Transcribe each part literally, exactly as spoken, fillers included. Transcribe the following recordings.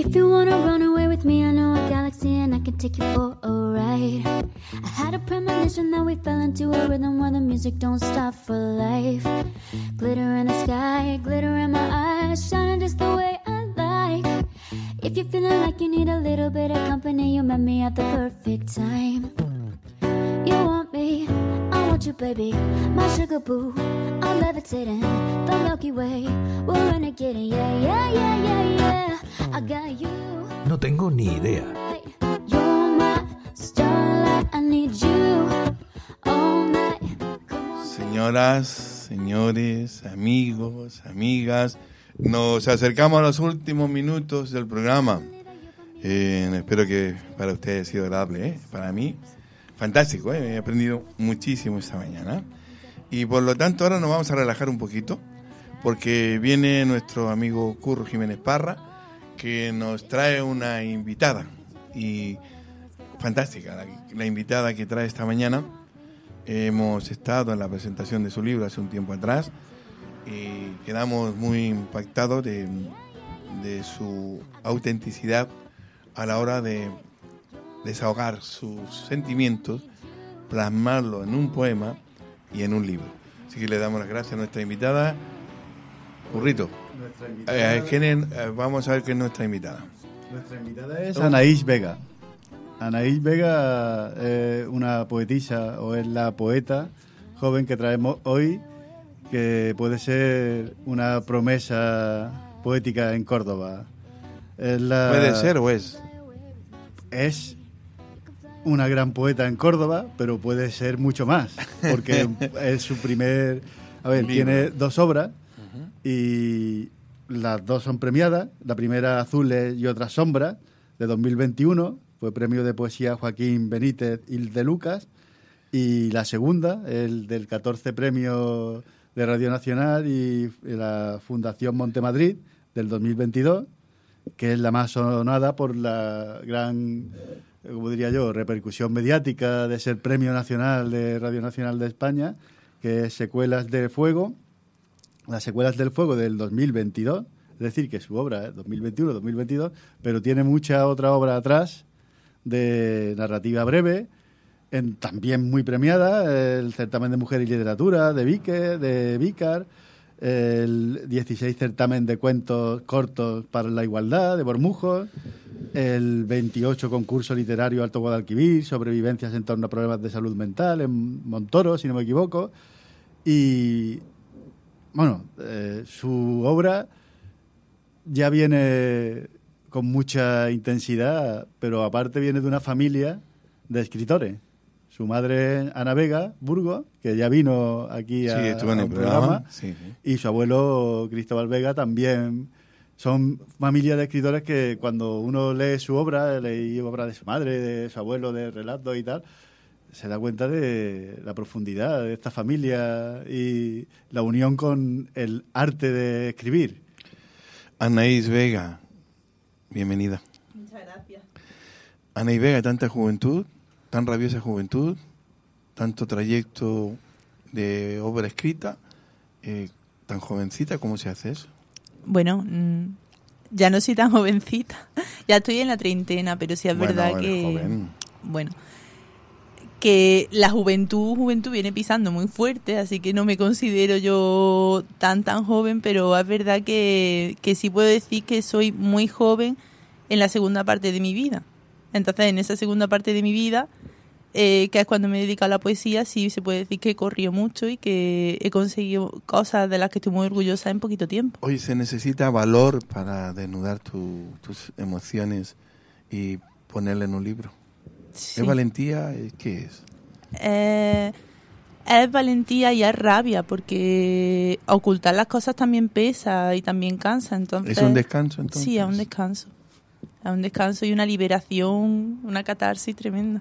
If you wanna run away with me, I know a galaxy and I can take you for a ride. I had a premonition that we fell into a rhythm where the music don't stop for life. Glitter in the sky, glitter in my eyes, shining just the way I like. If you're feeling like you need a little bit of company, you met me at the perfect time. You want me, I want you, baby, my sugar boo. I'm levitating, the Milky Way, we're renegading, yeah, yeah, yeah, yeah, yeah. I got you. No tengo ni idea. You're my starlight, I need you all night. Señoras, señores, amigos, amigas, nos acercamos a los últimos minutos del programa. Eh, espero que para ustedes haya sido agradable, ¿eh? Para mí, fantástico, ¿eh? He aprendido muchísimo esta mañana. Y por lo tanto ahora nos vamos a relajar un poquito, porque viene nuestro amigo Curro Jiménez Parra, que nos trae una invitada, y fantástica, la, la invitada que trae esta mañana. Hemos estado en la presentación de su libro hace un tiempo atrás, y quedamos muy impactados de, de su autenticidad a la hora de desahogar sus sentimientos, plasmarlo en un poema y en un libro. Así que le damos las gracias a nuestra invitada. Currito, eh, ¿quién es? Eh, vamos a ver quién es nuestra invitada. Nuestra invitada es Anaís Vega. Anaís Vega es una poetisa, o es la poeta joven que traemos hoy, que puede ser una promesa poética en Córdoba. Es la, ¿Puede ser o es? Es una gran poeta en Córdoba, pero puede ser mucho más, porque es su primer... A ver, libro. Tiene dos obras, uh-huh, y las dos son premiadas. La primera, Azules y otra, Sombras, de dos mil veintiuno, fue premio de poesía Joaquín Benítez y de Lucas. Y la segunda, el del catorce premio de Radio Nacional y la Fundación Montemadrid, del dos mil veintidós, que es la más sonada por la gran, como diría yo, repercusión mediática de ser Premio Nacional de Radio Nacional de España, que es Secuelas de Fuego, las Secuelas del Fuego del dos mil veintidós, es decir, que su obra es dos mil veintiuno dos mil veintidós, pero tiene mucha otra obra atrás de narrativa breve, en, también muy premiada, el Certamen de Mujer y Literatura de Vique, de Vícar, el dieciséis Certamen de Cuentos Cortos para la Igualdad de Bormujos, el veintiocho Concurso Literario Alto Guadalquivir sobre vivencias en torno a problemas de salud mental en Montoro, si no me equivoco. Y bueno, eh, su obra ya viene con mucha intensidad, pero aparte viene de una familia de escritores. Su madre, Ana Vega Burgos, que ya vino aquí a, sí, estuvo en a el un programa, programa, sí, sí. Y su abuelo, Cristóbal Vega, también. Son familias de escritores que cuando uno lee su obra, leí obra de su madre, de su abuelo, de relatos y tal, se da cuenta de la profundidad de esta familia y la unión con el arte de escribir. Anaís Vega, bienvenida. Muchas gracias. Anaís Vega, tanta juventud, tan rabiosa juventud, tanto trayecto de obra escrita, eh, tan jovencita, ¿cómo se hace eso? Bueno, mmm, ya no soy tan jovencita, ya estoy en la treintena, pero sí es bueno, verdad que... Joven. Bueno, que la juventud, juventud viene pisando muy fuerte, así que no me considero yo tan, tan joven, pero es verdad que, que sí puedo decir que soy muy joven en la segunda parte de mi vida. Entonces, en esa segunda parte de mi vida, eh, que es cuando me dedico a la poesía, sí se puede decir que he corrido mucho y que he conseguido cosas de las que estoy muy orgullosa en poquito tiempo. Oye, se necesita valor para desnudar tu, tus emociones y ponerle en un libro. Sí. ¿Es valentía? ¿Qué es? Eh, es valentía y es rabia, porque ocultar las cosas también pesa y también cansa. Entonces, ¿es un descanso entonces? Sí, es un descanso. Es un descanso y una liberación, una catarsis tremenda.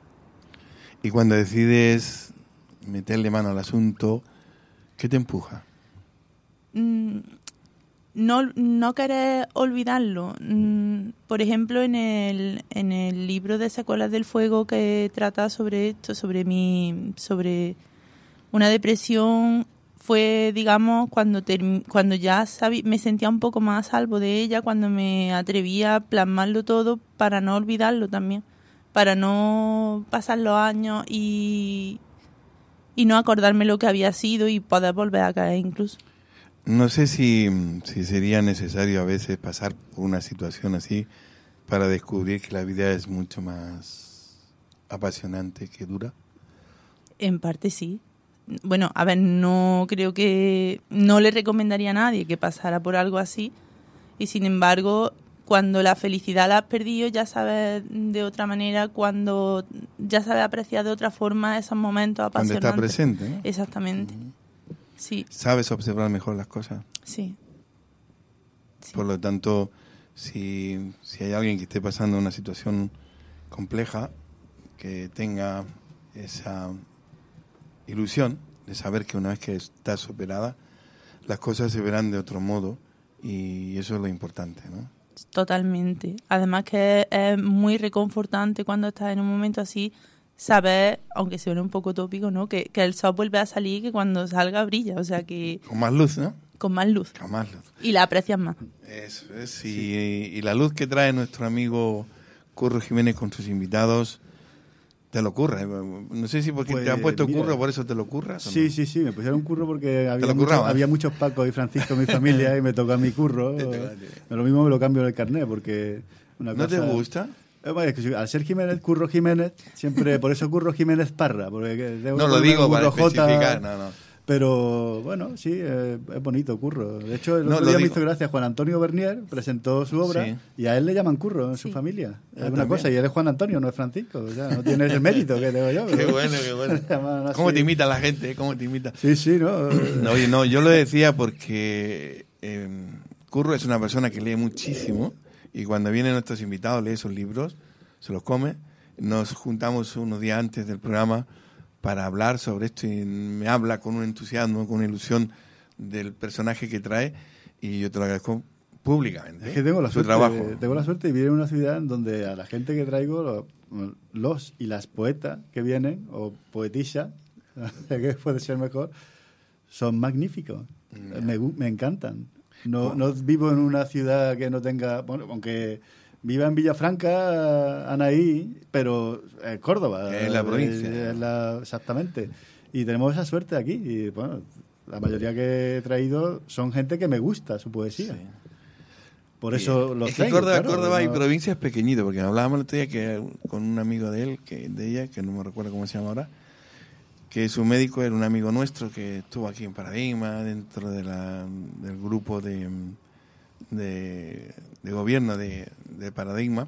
Y cuando decides meterle mano al asunto, ¿qué te empuja? Mm, no, no querer olvidarlo. Mm, por ejemplo, en el, en el libro de Secuelas del Fuego, que trata sobre esto, sobre mi, sobre una depresión fue, digamos, cuando term- cuando ya sabí, me sentía un poco más a salvo de ella, cuando me atrevía a plasmarlo todo para no olvidarlo también, para no pasar los años y, y no acordarme lo que había sido y poder volver a caer incluso. No sé si, si sería necesario a veces pasar por una situación así para descubrir que la vida es mucho más apasionante que dura. En parte sí. Bueno, a ver, no creo que... No le recomendaría a nadie que pasara por algo así. Y sin embargo, cuando la felicidad la has perdido, ya sabes de otra manera, cuando ya sabes apreciar de otra forma esos momentos apasionantes. Cuando está presente, ¿no? Exactamente. Uh-huh. Sí. Sabes observar mejor las cosas. Sí. Sí. Por lo tanto, si, si hay alguien que esté pasando una situación compleja, que tenga esa ilusión de saber que una vez que está superada, las cosas se verán de otro modo, y eso es lo importante, ¿no? Totalmente. Además que es muy reconfortante cuando estás en un momento así, saber, aunque suene un poco tópico, ¿no? Que, que el sol vuelve a salir y que cuando salga brilla, o sea que... Con más luz, ¿no? Con más luz. Con más luz. Y la aprecias más. Eso es, y, y la luz que trae nuestro amigo Curro Jiménez con sus invitados, te lo curra. No sé si porque pues, te han puesto mira, curro, por eso te lo curras. Sí, no? sí, sí, me pusieron curro porque había, lo mucho, currabas? había muchos Pacos y Francisco en mi familia y me toca mi curro. Lo mismo me lo cambio en el carnet porque... Una ¿No cosa, te gusta? Eh, bueno, es que al ser Jiménez, Curro Jiménez, siempre, por eso Curro Jiménez Parra. Porque debo No lo poner digo para Curro J, especificar, no, no. Pero bueno, sí, eh, es bonito Curro. De hecho, el No, otro lo día me digo. hizo gracia. Juan Antonio Bernier presentó su obra Sí. y a él le llaman Curro en Sí. su familia. Ah, Es una también. cosa, y él es Juan Antonio, no es Francisco. O sea, no tiene el mérito que tengo yo. Qué pero- bueno, qué bueno. le llaman así. ¿Cómo te imita la gente? ¿Cómo te imita? Sí, sí, ¿no? No, oye, no, yo lo decía porque eh, Curro es una persona que lee muchísimo, y cuando vienen nuestros invitados lee sus libros, se los come. Nos juntamos unos días antes del programa para hablar sobre esto y me habla con un entusiasmo, con una ilusión del personaje que trae, y yo te lo agradezco públicamente. Es que tengo la su suerte, trabajo. tengo la suerte de vivir en una ciudad en donde a la gente que traigo, lo- los y las poetas que vienen, o poetisas, que puede ser mejor, son magníficos. Ya. Me, gu- me encantan. No, Oh. no vivo en una ciudad que no tenga, bueno, aunque viva en Villafranca, Anaí, pero es Córdoba. Es la provincia. Es la- exactamente. Y tenemos esa suerte aquí. Y bueno, la mayoría que he traído son gente que me gusta su poesía. Sí. Por eso los es que traigo, Córdoba, claro, Córdoba y no- provincia es pequeñito, porque hablábamos el otro día que, con un amigo de él, que de ella, que no me recuerdo cómo se llama ahora, que su médico era un amigo nuestro que estuvo aquí en Paradigma, dentro de la, del grupo de, de, de gobierno de, de Paradigma,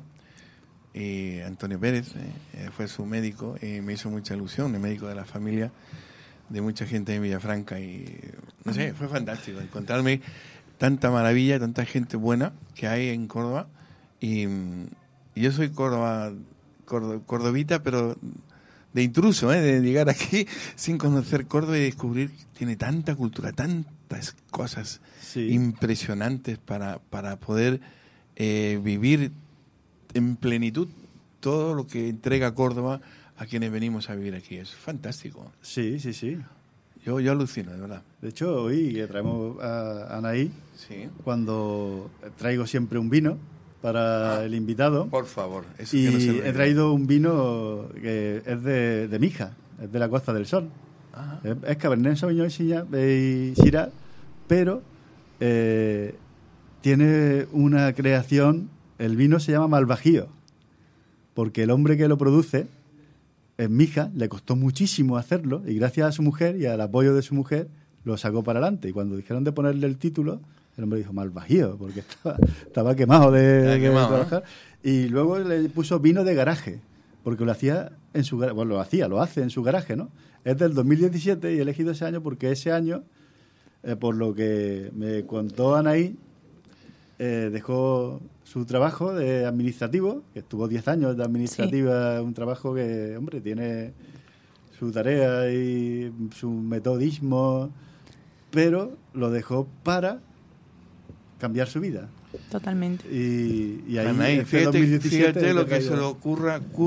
y Antonio Pérez eh, fue su médico, y me hizo mucha ilusión, el médico de la familia de mucha gente en Villafranca, y no sé, fue fantástico encontrarme tanta maravilla, tanta gente buena que hay en Córdoba, y, y yo soy Córdoba, Córdoba, cordobita, pero de intruso, ¿eh? De llegar aquí sin conocer Córdoba y descubrir que tiene tanta cultura, tantas cosas Sí. impresionantes para, para poder eh, vivir en plenitud todo lo que entrega Córdoba a quienes venimos a vivir aquí. Es fantástico. Sí, sí, sí. Yo, yo alucino, de verdad. De hecho, hoy que traemos a Anaí, Sí. cuando traigo siempre un vino para Ah. el invitado. Por favor. Eso Y que no se me he olvide. traído un vino que es de, de Mija, es de la Costa del Sol. Ajá. Es, es Cabernet Sauvignon y Syrah, y Syrah, pero eh, tiene una creación, el vino se llama Malvajío, porque el hombre que lo produce es Mija, le costó muchísimo hacerlo, y gracias a su mujer y al apoyo de su mujer lo sacó para adelante. Y cuando dijeron de ponerle el título, el hombre dijo Malvajío, porque estaba, estaba quemado de, Estaba de quemado, trabajar. Y luego le puso vino de garaje, porque lo hacía en su garaje, bueno, lo hacía, lo hace en su garaje, ¿no? Es del dos mil diecisiete y he elegido ese año porque ese año, eh, por lo que me contó Anaí, eh, dejó su trabajo de administrativo, que estuvo diez años de administrativa, un trabajo que, hombre, tiene su tarea y su metodismo, pero lo dejó para cambiar su vida. Totalmente. Y, y ahí, Anaí, este fíjate, dos mil diecisiete, fíjate lo he que se traído- le ocurra Curro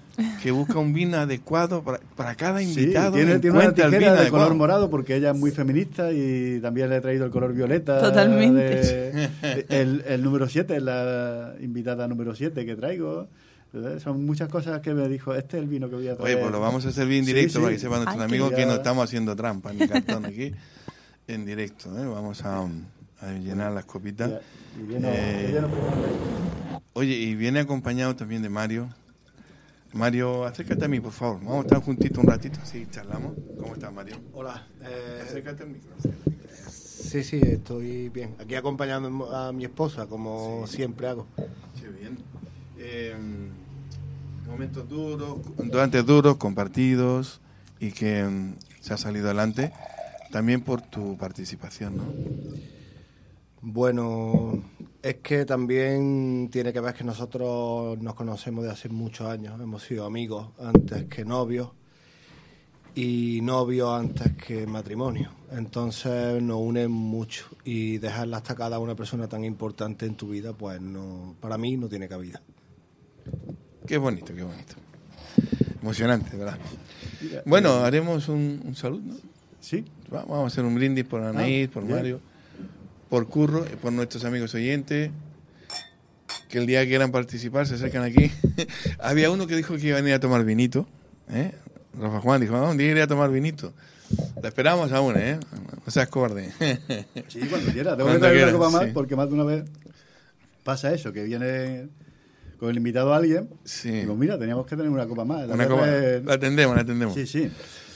que busca un vino adecuado para, para cada Sí, invitado. tiene, tiene una encuentra el tijera vino de color adecuado. morado porque ella es muy feminista y también le he traído el color violeta. Totalmente. de- el, el número siete, es la invitada número siete que traigo. Entonces, son muchas cosas que me dijo, este es el vino que voy a traer. Oye, pues lo vamos a servir en Sí, directo sí. para que sepan nuestros Ay, qué amigos que ya. no estamos haciendo trampa ni cartón aquí. En directo, ¿eh? Vamos a, a llenar las copitas. Ya, y lleno- Eh, y lleno primero. Oye, y viene acompañado también de Mario. Mario, acércate a mí, por favor. Vamos a estar juntitos un ratito, así charlamos. ¿Cómo estás, Mario? Hola. eh, Acércate al micro. sí, sí, estoy bien. Aquí acompañando a mi esposa, como siempre hago. Qué bien. Eh, momentos duros, durante duros, compartidos y que mm, se ha salido adelante también por tu participación, ¿no? Bueno, es que también tiene que ver que nosotros nos conocemos de hace muchos años. Hemos sido amigos antes que novios y novios antes que matrimonio. Entonces nos unen mucho y dejar la estacada a una persona tan importante en tu vida, pues no, para mí no tiene cabida. Qué bonito, qué bonito. Emocionante, ¿verdad? Bueno, haremos un, un saludo, ¿no? Sí, Va- Vamos a hacer un brindis por Anaís, por bien. Mario, por Curro, y por nuestros amigos oyentes, que el día que quieran participar se acercan aquí. Había uno que dijo que iba a venir a tomar vinito, ¿eh? Rafa Juan dijo, ah, un día iré a tomar vinito. La esperamos aún, ¿eh? No seas cobarde. sí, cuando quiera. Tengo Cuando que traer quiera, una copa más sí. porque más de una vez pasa eso, que viene con el invitado a alguien. Sí. Digo, mira, teníamos que tener una copa más. La Una otra copa. vez- La atendemos, la atendemos. Sí, sí.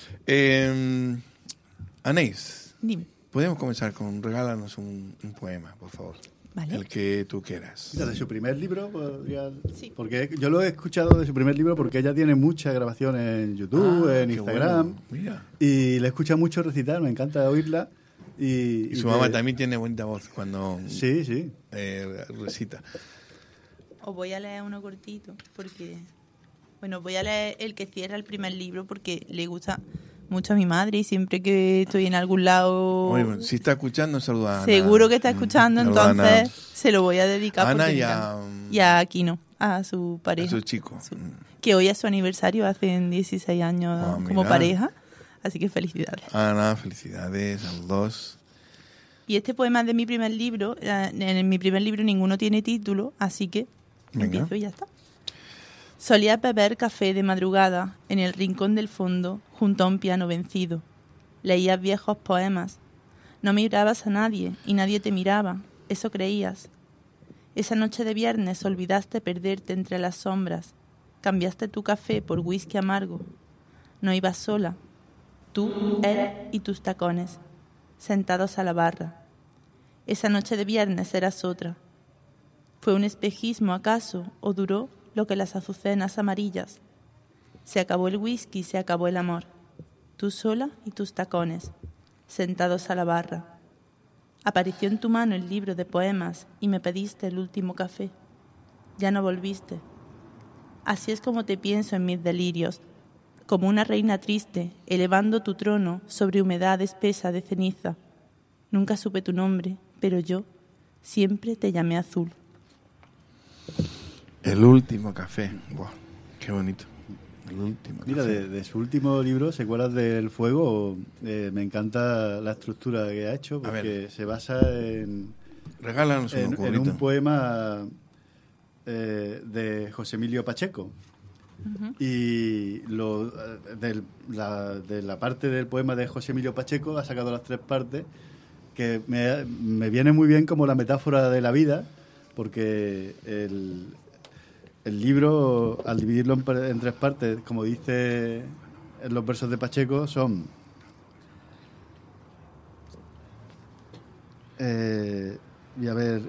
Eh, Anaís, Dime. podemos comenzar con regálanos un, un poema, por favor. Vale. El que tú quieras. Mira, de su primer libro, podría- Sí. porque yo lo he escuchado de su primer libro porque ella tiene muchas grabaciones en YouTube, Ah, en qué Instagram, bueno. Mira. y le escucha mucho recitar, me encanta oírla. Y, Y su que- mamá también tiene bonita voz cuando Sí, sí. eh, recita. Os voy a leer uno cortito, porque... Bueno, voy a leer el que cierra el primer libro porque le gusta mucho a mi madre y siempre que estoy en algún lado... Oye, bueno, si está escuchando, saluda a Ana. Seguro que está escuchando, Mm, saluda a Ana, entonces se lo voy a dedicar A Ana porque y me a- encanta. y a Aquino, a su a pareja. su chico. Su- Mm. Que hoy es su aniversario, hacen dieciséis años Ah, como mira. pareja, así que felicidades. Ana, felicidades a los dos. Y este poema es de mi primer libro, eh, en mi primer libro ninguno tiene título, así que Venga. empiezo y ya está. Solía beber café de madrugada en el rincón del fondo, junto a un piano vencido. Leías viejos poemas. No mirabas a nadie y nadie te miraba, eso creías. Esa noche de viernes olvidaste perderte entre las sombras. Cambiaste tu café por whisky amargo. No ibas sola. Tú, él y tus tacones, sentados a la barra. Esa noche de viernes eras otra. ¿Fue un espejismo acaso o duró lo que las azucenas amarillas? Se acabó el whisky, se acabó el amor. Tú sola y tus tacones, sentados a la barra. Apareció en tu mano el libro de poemas y me pediste el último café. Ya no volviste. Así es como te pienso en mis delirios, como una reina triste, elevando tu trono sobre humedad espesa de ceniza. Nunca supe tu nombre, pero yo siempre te llamé Azul. El último café. Buah, qué bonito. El último Mira, café. de, de su último libro, Secuelas del Fuego, eh, me encanta la estructura que ha hecho A ver. porque se basa en, Regálanos en, uno, en Currito. un poema eh, de José Emilio Pacheco. Y lo, eh, del- la, de la parte del poema de José Emilio Pacheco ha sacado las tres partes que me, me viene muy bien como la metáfora de la vida, porque el, el libro, al dividirlo en, par- en tres partes, como dice en los versos de Pacheco, son eh, voy a ver,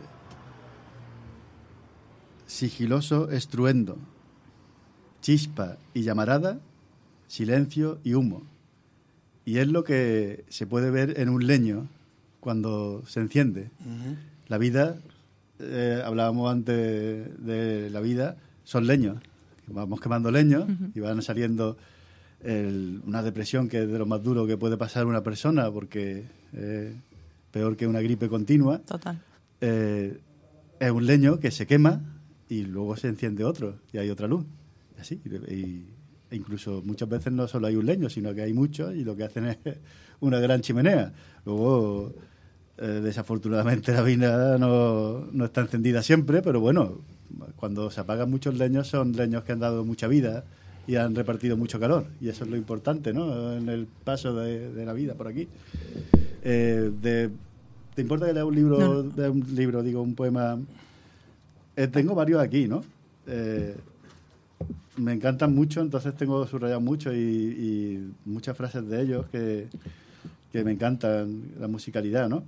sigiloso estruendo, chispa y llamarada, silencio y humo. Y es lo que se puede ver en un leño cuando se enciende. Ujú. La vida, eh, hablábamos antes de la vida, son leños. Vamos quemando leños y van saliendo el- una depresión que es de lo más duro que puede pasar una persona porque es peor que una gripe continua. Total. Eh, es un leño que se quema y luego se enciende otro y hay otra luz. así. Y, e incluso muchas veces no solo hay un leño, sino que hay muchos y lo que hacen es una gran chimenea. Luego, eh, desafortunadamente, la vina no, no está encendida siempre, pero bueno, cuando se apagan muchos leños son leños que han dado mucha vida y han repartido mucho calor. Y eso es lo importante, ¿no? En el paso de, de la vida por aquí. Eh, de, ¿Te importa que lea un libro, no. de un libro, digo, un poema? Eh, tengo varios aquí, ¿no? Eh, me encantan mucho, entonces tengo subrayado mucho y, y muchas frases de ellos que, que me encantan, la musicalidad, ¿no?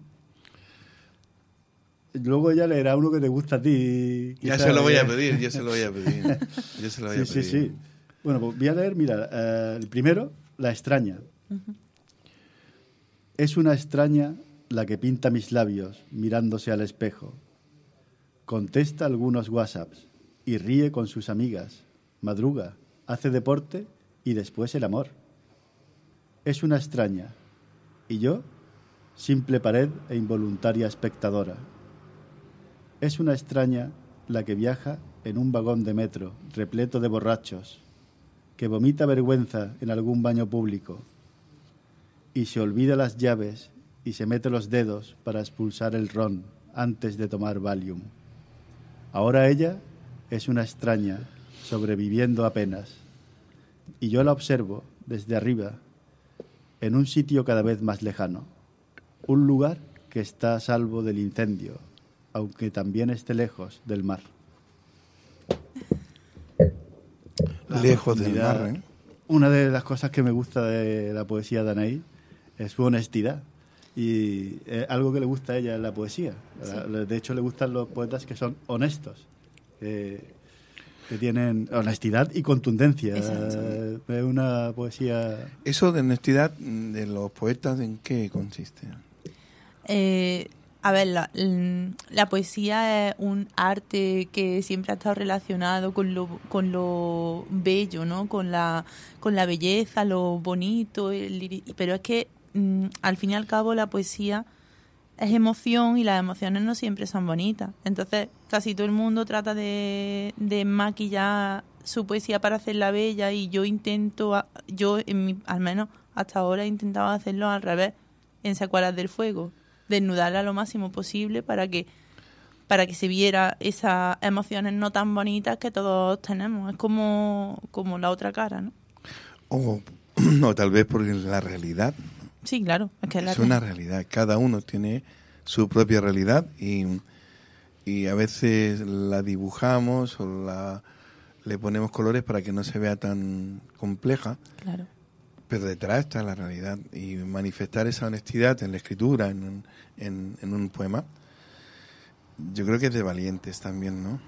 Luego ya leerá uno que te gusta a ti. Ya se lo voy a pedir, yo se lo voy a pedir. Yo se lo voy sí, a pedir. Sí, sí. Bueno, pues voy a leer, mira, uh, el primero, La extraña. Uh-huh. Es una extraña la que pinta mis labios mirándose al espejo. Contesta algunos WhatsApps y ríe con sus amigas. Madruga, hace deporte y después el amor. Es una extraña. Y yo, simple pared e involuntaria espectadora. Es una extraña la que viaja en un vagón de metro repleto de borrachos, que vomita vergüenza en algún baño público y se olvida las llaves y se mete los dedos para expulsar el ron antes de tomar Valium. Ahora ella es una extraña sobreviviendo apenas y yo la observo desde arriba en un sitio cada vez más lejano, un lugar que está a salvo del incendio, aunque también esté lejos del mar. Lejos del mar, ¿eh? Una de las cosas que me gusta de la poesía de Anaí es su honestidad. Y es algo que le gusta a ella en la poesía. Sí. De hecho, le gustan los poetas que son honestos, que, que tienen honestidad y contundencia. Exacto. Es una poesía... ¿Eso de honestidad de los poetas en qué consiste? Eh... A ver, la, la poesía es un arte que siempre ha estado relacionado con lo, con lo bello, ¿no? Con la, con la belleza, lo bonito, el, pero es que mm, al fin y al cabo la poesía es emoción y las emociones no siempre son bonitas. Entonces casi todo el mundo trata de, de maquillar su poesía para hacerla bella y yo intento, yo en mi, al menos hasta ahora he intentado hacerlo al revés, en Secuelas del Fuego. Desnudarla lo máximo posible para que para que se viera esas emociones no tan bonitas que todos tenemos. Es como, como la otra cara, ¿no? O, o tal vez por la realidad. Sí, claro. Es, que es, la es una realidad. Cada uno tiene su propia realidad y, y a veces la dibujamos o la le ponemos colores para que no se vea tan compleja. Claro. Pero detrás está la realidad y manifestar esa honestidad en la escritura, en, en, en un poema, yo creo que es de valientes también, ¿no?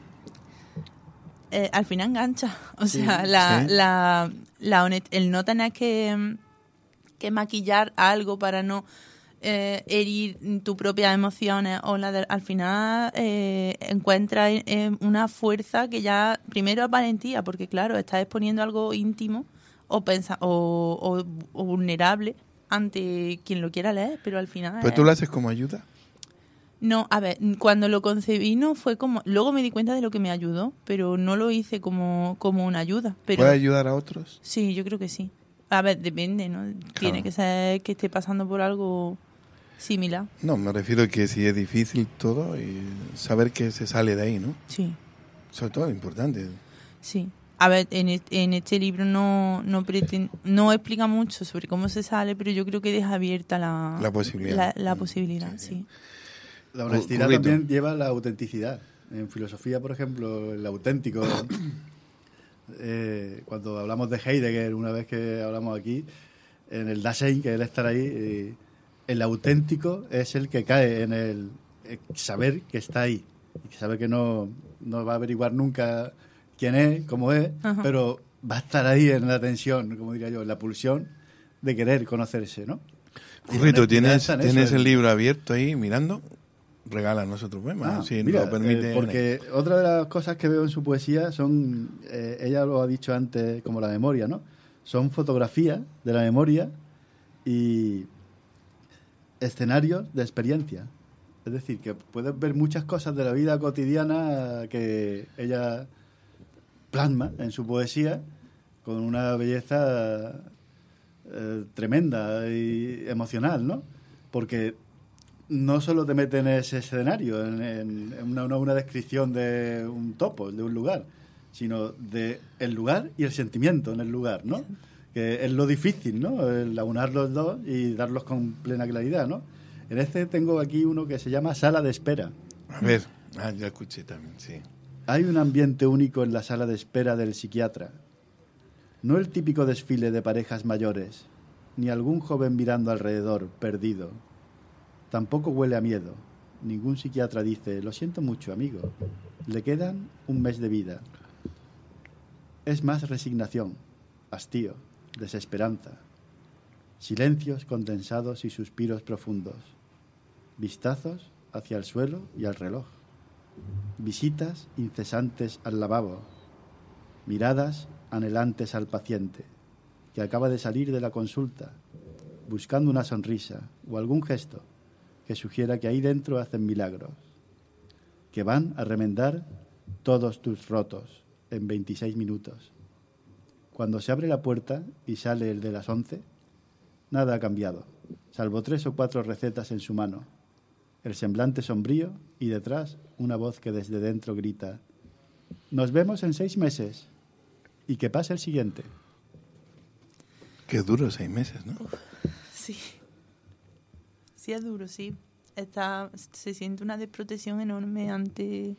Eh, al final engancha, o sí, sea, la, ¿sí? la, la honest- el no tener que, que maquillar algo para no eh, herir tus propias emociones o la de, al final eh, encuentras eh, una fuerza que ya primero es valentía, porque claro, estás exponiendo algo íntimo o, pensa, o, o, o vulnerable ante quien lo quiera leer, pero al final... ¿Pero tú lo haces como ayuda? No, a ver, cuando lo concebí no fue como... Luego me di cuenta de lo que me ayudó, pero no lo hice como, como una ayuda. Pero, ¿puede ayudar a otros? Sí, yo creo que sí. A ver, depende, ¿no? Claro. Tiene que ser que esté pasando por algo similar. No, me refiero a que si es difícil todo, y saber que se sale de ahí, ¿no? Sí. Sobre todo es importante. Sí. A ver, en este, en este libro no no, pretend, no explica mucho sobre cómo se sale, pero yo creo que deja abierta la, la posibilidad. La, la posibilidad, sí, sí. sí. La honestidad Currito. También lleva la autenticidad. En filosofía, por ejemplo, el auténtico... eh, cuando hablamos de Heidegger, una vez que hablamos aquí, en el Dasein, que es el estar ahí, eh, el auténtico es el que cae en el eh, saber que está ahí. Y que sabe que no, no va a averiguar nunca... quién es, cómo es, uh-huh. pero va a estar ahí en la tensión, como diría yo, en la pulsión de querer conocerse, ¿no? Currito, ¿tienes, ¿tienes el libro abierto ahí mirando? Regálanos otro poema, ah, si mira, lo permite. Eh, porque otra de las cosas que veo en su poesía son, eh, ella lo ha dicho antes, como la memoria, ¿no? Son fotografías de la memoria y escenarios de experiencia. Es decir, que puedes ver muchas cosas de la vida cotidiana que ella... plasma en su poesía con una belleza eh, tremenda y emocional, ¿no? Porque no solo te mete en ese escenario, en, en una, una, una descripción de un topo, de un lugar, sino de el lugar y el sentimiento en el lugar, ¿no? Que es lo difícil, ¿no? El aunar los dos y darlos con plena claridad, ¿no? En este tengo aquí uno que se llama Sala de Espera. A ver, ah, ya escuché también, sí. Hay un ambiente único en la sala de espera del psiquiatra. No el típico desfile de parejas mayores, ni algún joven mirando alrededor, perdido. Tampoco huele a miedo. Ningún psiquiatra dice, lo siento mucho, amigo. Le quedan un mes de vida. Es más resignación, hastío, desesperanza. Silencios condensados y suspiros profundos. Vistazos hacia el suelo y al reloj. Visitas incesantes al lavabo. Miradas anhelantes al paciente, que acaba de salir de la consulta, buscando una sonrisa o algún gesto que sugiera que ahí dentro hacen milagros, que van a remendar todos tus rotos en veintiséis minutos. Cuando se abre la puerta y sale el de las once, nada ha cambiado, salvo tres o cuatro recetas en su mano, el semblante sombrío y detrás una voz que desde dentro grita: «Nos vemos en seis meses y que pase el siguiente». Qué duro seis meses, ¿no? Uf, sí. Sí es duro, sí. Está, se siente una desprotección enorme ante,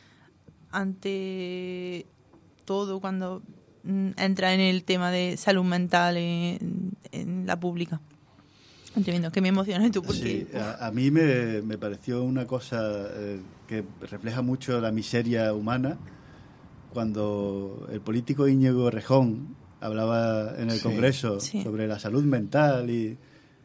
ante todo cuando mm, entra en el tema de salud mental en, en la pública. Entiendo que me emocionas tú porque... Sí, a, a mí me, me pareció una cosa eh, que refleja mucho la miseria humana cuando el político Íñigo Errejón hablaba en el sí, Congreso sí. sobre la salud mental y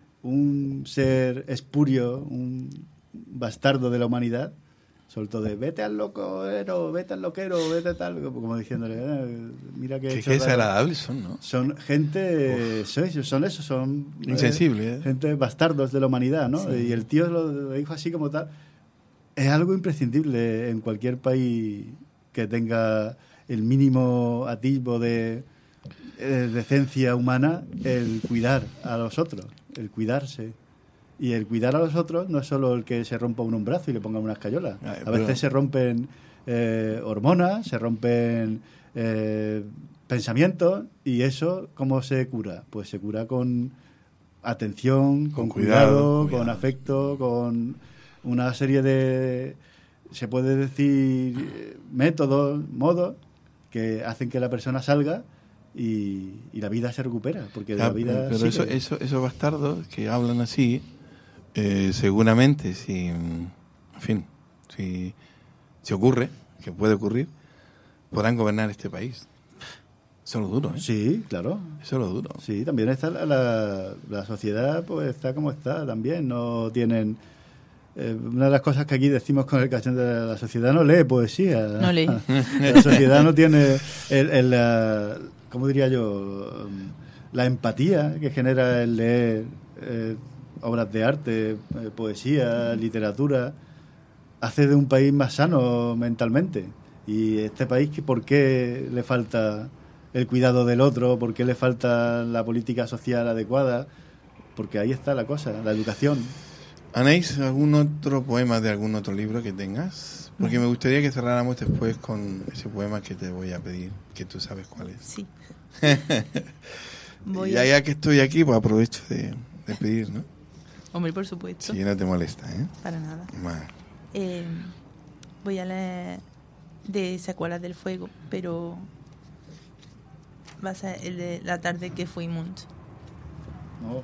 un ser espurio, un bastardo de la humanidad, soltó de vete al loquero, vete al loquero, vete tal, como diciéndole, eh, mira que... Qué, qué desagradables son, ¿no? Son gente, son, son eso, son... Insensibles. Eh, gente bastardos de la humanidad, ¿no? Sí. Y el tío lo dijo así como tal. Es algo imprescindible en cualquier país que tenga el mínimo atisbo de, de decencia humana, el cuidar a los otros, el cuidarse. Y el cuidar a los otros no es solo el que se rompa un brazo y le pongan una escayola. Ay, a veces pero... se rompen eh, hormonas, se rompen eh, pensamientos, y eso, ¿cómo se cura? Pues se cura con atención, con, con cuidado, cuidado, con cuidado. afecto, con una serie de, se puede decir, métodos, modos que hacen que la persona salga y, y la vida se recupera. Porque de ah, la vida pero eso, eso, esos bastardos que hablan así, Eh, seguramente, si, en fin, si, si ocurre, que puede ocurrir, podrán gobernar este país. Eso es lo duro, ¿eh? Sí, claro. Eso es lo duro. Sí, también está la, la, la sociedad, pues está como está también. No tienen... Eh, una de las cosas que aquí decimos con el cachón de la, la sociedad no lee poesía. No lee. La sociedad no tiene, el, el, la, ¿cómo diría yo? La empatía que genera el leer... Eh, obras de arte, eh, poesía, literatura, hace de un país más sano mentalmente. Y este país, ¿por qué le falta el cuidado del otro? ¿Por qué le falta la política social adecuada? Porque ahí está la cosa, la educación. Anaís, ¿algún otro poema de algún otro libro que tengas? Porque me gustaría que cerráramos después con ese poema que te voy a pedir, que tú sabes cuál es. Sí. Voy y a... ya que estoy aquí, pues aprovecho de, de pedir, ¿no? Hombre, por supuesto. Si no te molesta, ¿eh? Para nada. Bueno. Eh, voy a leer de Secuelas del Fuego, pero va a ser el de La tarde que fuimos. No.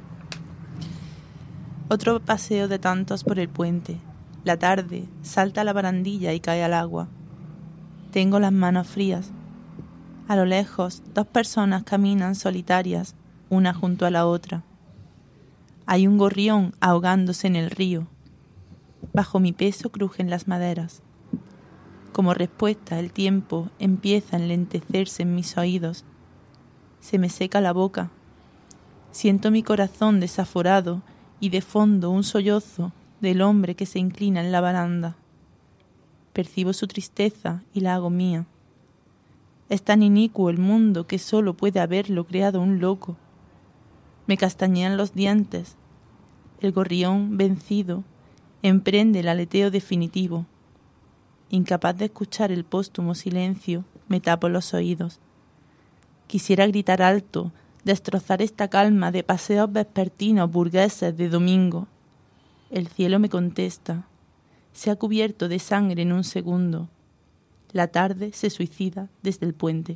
Otro paseo de tantos por el puente. La tarde salta a la barandilla y cae al agua. Tengo las manos frías. A lo lejos, dos personas caminan solitarias, una junto a la otra. Hay un gorrión ahogándose en el río. Bajo mi peso crujen las maderas. Como respuesta, el tiempo empieza a enlentecerse en mis oídos. Se me seca la boca. Siento mi corazón desaforado y de fondo un sollozo del hombre que se inclina en la baranda. Percibo su tristeza y la hago mía. Es tan inicuo el mundo que solo puede haberlo creado un loco. Me castañean los dientes. El gorrión, vencido, emprende el aleteo definitivo. Incapaz de escuchar el póstumo silencio, me tapo los oídos. Quisiera gritar alto, destrozar esta calma de paseos vespertinos burgueses de domingo. El cielo me contesta. Se ha cubierto de sangre en un segundo. La tarde se suicida desde el puente.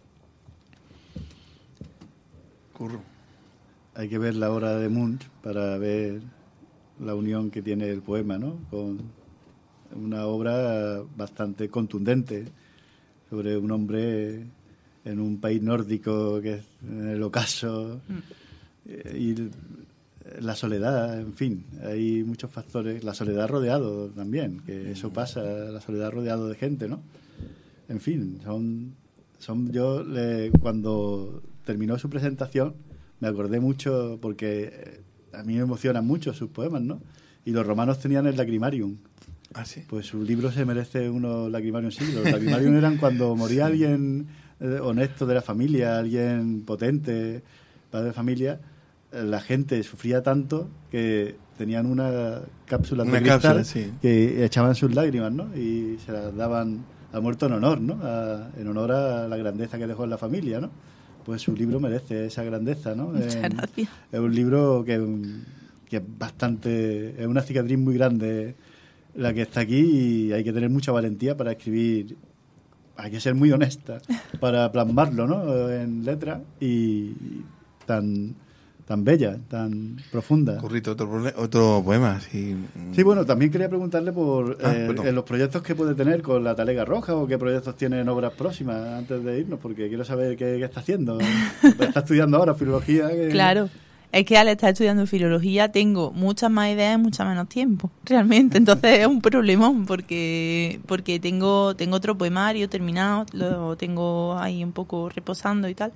Curro. Hay que ver la obra de Munch para ver la unión que tiene el poema, ¿no? Con una obra bastante contundente sobre un hombre en un país nórdico que es en el ocaso mm. y la soledad, en fin, hay muchos factores. La soledad rodeado también, que eso pasa, la soledad rodeado de gente, ¿no? En fin, son, son yo le, cuando terminó su presentación me acordé mucho porque a mí me emocionan mucho sus poemas, ¿no? Y los romanos tenían el lacrimarium. ¿Ah, sí? Pues su libro se merece unos lacrimarium, sí. Los lacrimarium eran cuando moría alguien eh, honesto de la familia, alguien potente, padre de familia, eh, la gente sufría tanto que tenían una cápsula de una cristal cápsula, sí. que echaban sus lágrimas, ¿no? Y se las daban al muerto en honor, ¿no? A, en honor a la grandeza que dejó en la familia, ¿no? Pues su libro merece esa grandeza, ¿no? Muchas eh, gracias. Es un libro que, que es bastante... Es una cicatriz muy grande la que está aquí y hay que tener mucha valentía para escribir. Hay que ser muy honesta para plasmarlo, ¿no? En letra y tan... tan bella, tan profunda. Currito, otro, otro poema. Sí. sí, bueno, también quería preguntarle por ah, eh, en los proyectos que puede tener con la Talega Roja o qué proyectos tiene en obras próximas antes de irnos, porque quiero saber qué, qué está haciendo. Está estudiando ahora filología. Que... Claro, es que al estar estudiando filología tengo muchas más ideas y mucho menos tiempo, realmente. Entonces es un problemón porque porque tengo tengo otro poemario terminado, lo tengo ahí un poco reposando y tal.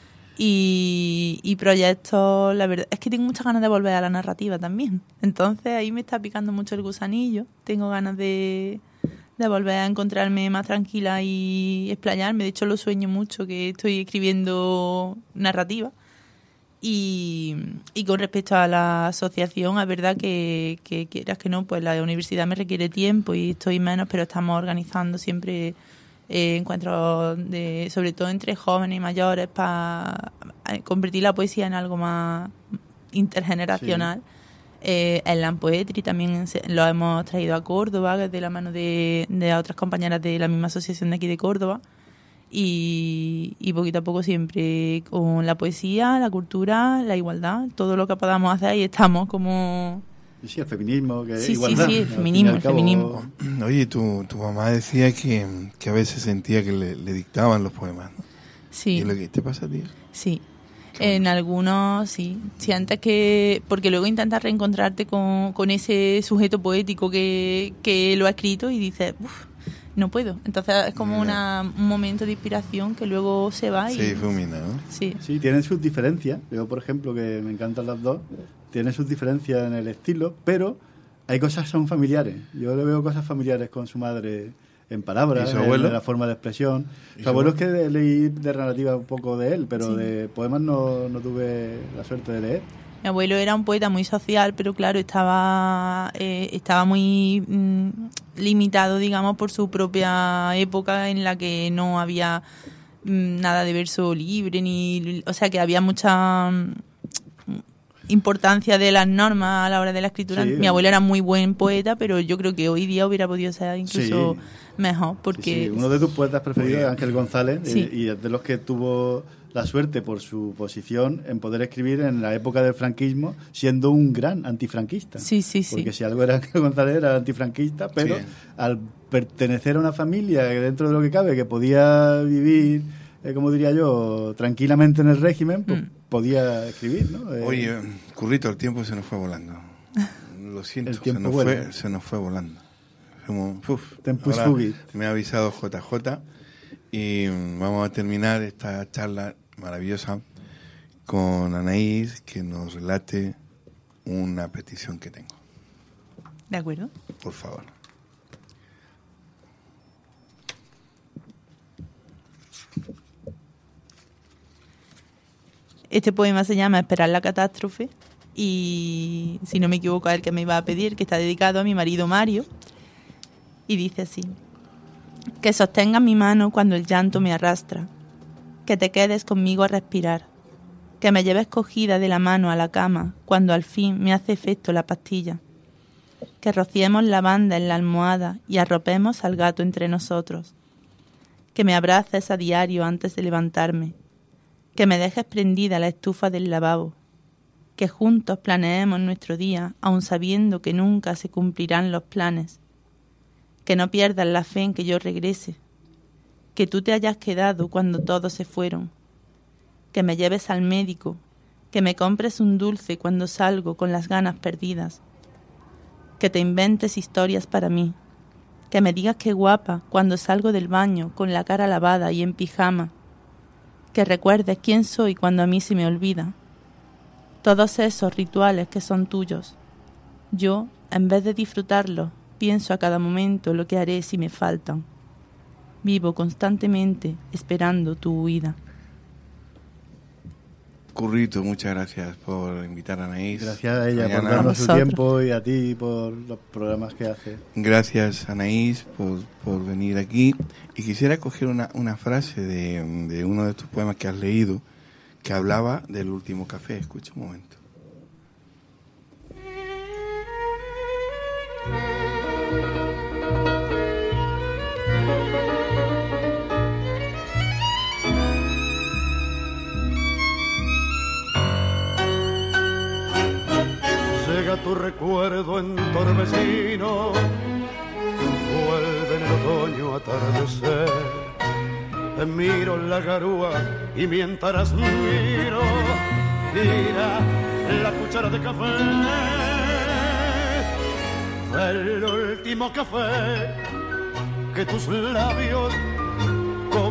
Y, y proyectos, la verdad, es que tengo muchas ganas de volver a la narrativa también. Entonces ahí me está picando mucho el gusanillo. Tengo ganas de, de volver a encontrarme más tranquila y explayarme. De hecho lo sueño mucho, que estoy escribiendo narrativa. Y, y con respecto a la asociación, es verdad que, que quieras que no, pues la universidad me requiere tiempo y estoy menos, pero estamos organizando siempre... Eh, encuentros de, sobre todo entre jóvenes y mayores para convertir la poesía en algo más intergeneracional. Sí. Eh, el Slam Poetry también se, lo hemos traído a Córdoba de la mano de, de otras compañeras de la misma asociación de aquí de Córdoba y, y poquito a poco siempre con la poesía, la cultura, la igualdad, todo lo que podamos hacer y estamos como... Sí, el feminismo, que sí, igualdad. Sí, sí, el feminismo, el cabo... feminismo. Oye, tu, tu mamá decía que, que a veces sentía que le, le dictaban los poemas, ¿no? Sí. ¿Y lo que te pasa a ti? Sí. En algunos, sí. Sí, antes que... Porque luego intentas reencontrarte con, con ese sujeto poético que, que lo ha escrito y dices, uff, no puedo. Entonces es como una, un momento de inspiración que luego se va y... Sí, fulmina, ¿no? Sí. Sí, tienen sus diferencias. Yo, por ejemplo, que me encantan las dos, tienen sus diferencias en el estilo, pero hay cosas que son familiares. Yo le veo cosas familiares con su madre en palabras, en, en la forma de expresión. Su abuelo es que de, leí de narrativa un poco de él, pero sí. De poemas no, no tuve la suerte de leer. Mi abuelo era un poeta muy social, pero claro, estaba eh, estaba muy mm, limitado, digamos, por su propia época en la que no había mm, nada de verso libre, ni, o sea, que había mucha mm, importancia de las normas a la hora de la escritura. Sí, mi abuelo era muy buen poeta, pero yo creo que hoy día hubiera podido ser incluso sí. mejor, porque... Sí, sí. Uno de tus poetas preferidos es Ángel González, sí. eh, y es de los que tuvo la suerte por su posición en poder escribir en la época del franquismo, siendo un gran antifranquista. Sí, sí, sí. Porque si algo era Ángel González era antifranquista, pero sí. al pertenecer a una familia que dentro de lo que cabe, que podía vivir, eh, como diría yo, tranquilamente en el régimen, pues mm. podía escribir, ¿no? Eh, Oye, Currito, el tiempo se nos fue volando. Lo siento, se nos, fue, se nos fue volando. Como, uf, Tempus fugit. Me ha avisado J J y vamos a terminar esta charla maravillosa con Anaís, que nos relate una petición que tengo. De acuerdo. Por favor. este poema se llama Esperar la catástrofe y, si no me equivoco, es el que me iba a pedir, que está dedicado a mi marido Mario. Y dice así: que sostengas mi mano cuando el llanto me arrastra, que te quedes conmigo a respirar, que me lleves cogida de la mano a la cama cuando al fin me hace efecto la pastilla, que rociemos lavanda en la almohada y arropemos al gato entre nosotros, que me abraces a diario antes de levantarme, que me dejes prendida la estufa del lavabo, que juntos planeemos nuestro día aun sabiendo que nunca se cumplirán los planes, que no pierdas la fe en que yo regrese, que tú te hayas quedado cuando todos se fueron, que me lleves al médico, que me compres un dulce cuando salgo con las ganas perdidas, que te inventes historias para mí, que me digas qué guapa cuando salgo del baño con la cara lavada y en pijama, que recuerdes quién soy cuando a mí se me olvida. Todos esos rituales que son tuyos, yo, en vez de disfrutarlos, pienso a cada momento lo que haré si me faltan. Vivo constantemente esperando tu huida. Currito, muchas gracias por invitar a Anaís. Gracias a ella Mañana. por darnos su Vosotros. tiempo y a ti por los programas que hace. Gracias, Anaís, por, por venir aquí. Y quisiera coger una, una frase de, de uno de tus poemas que has leído, que hablaba del último café. Escucha un momento. Llega tu recuerdo en torbellino, vuelve en el otoño atardecer. Te miro la garúa y mientras miro, tira la cuchara de café. El último café que tus labios con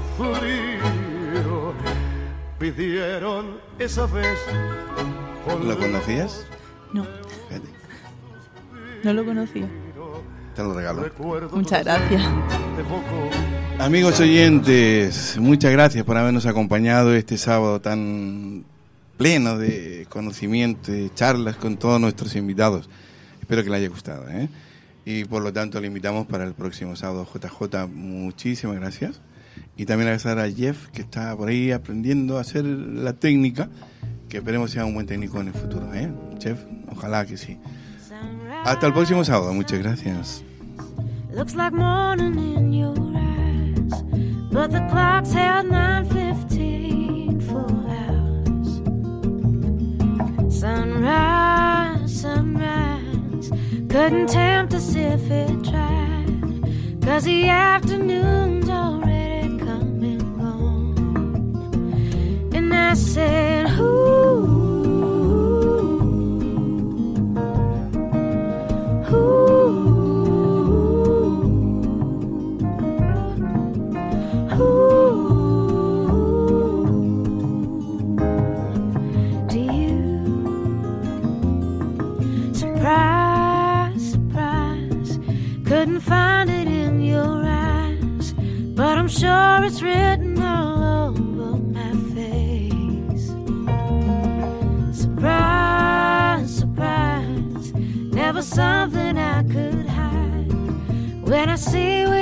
frío pidieron esa vez. ¿Lo conocías? No, Fíjate, no lo conocía. te lo regalo. Muchas gracias. Amigos oyentes, muchas gracias por habernos acompañado este sábado tan pleno de conocimiento, de charlas con todos nuestros invitados. Espero que les haya gustado, ¿eh? Y por lo tanto le invitamos para el próximo sábado. J J, muchísimas gracias. Y también agradecer a Jeff, que está por ahí aprendiendo a hacer la técnica, que esperemos sea un buen técnico en el futuro, ¿eh? Jeff, ojalá que sí. Hasta el próximo sábado, muchas gracias. Looks like morning in your eyes, but the clock's held nine fifteen for hours. Sunrise, sunrise, couldn't tempt us if it tried, 'cause the afternoon's already come and gone. And I said, ooh, couldn't find it in your eyes, but I'm sure it's written all over my face. Surprise, surprise, never something I could hide. When I see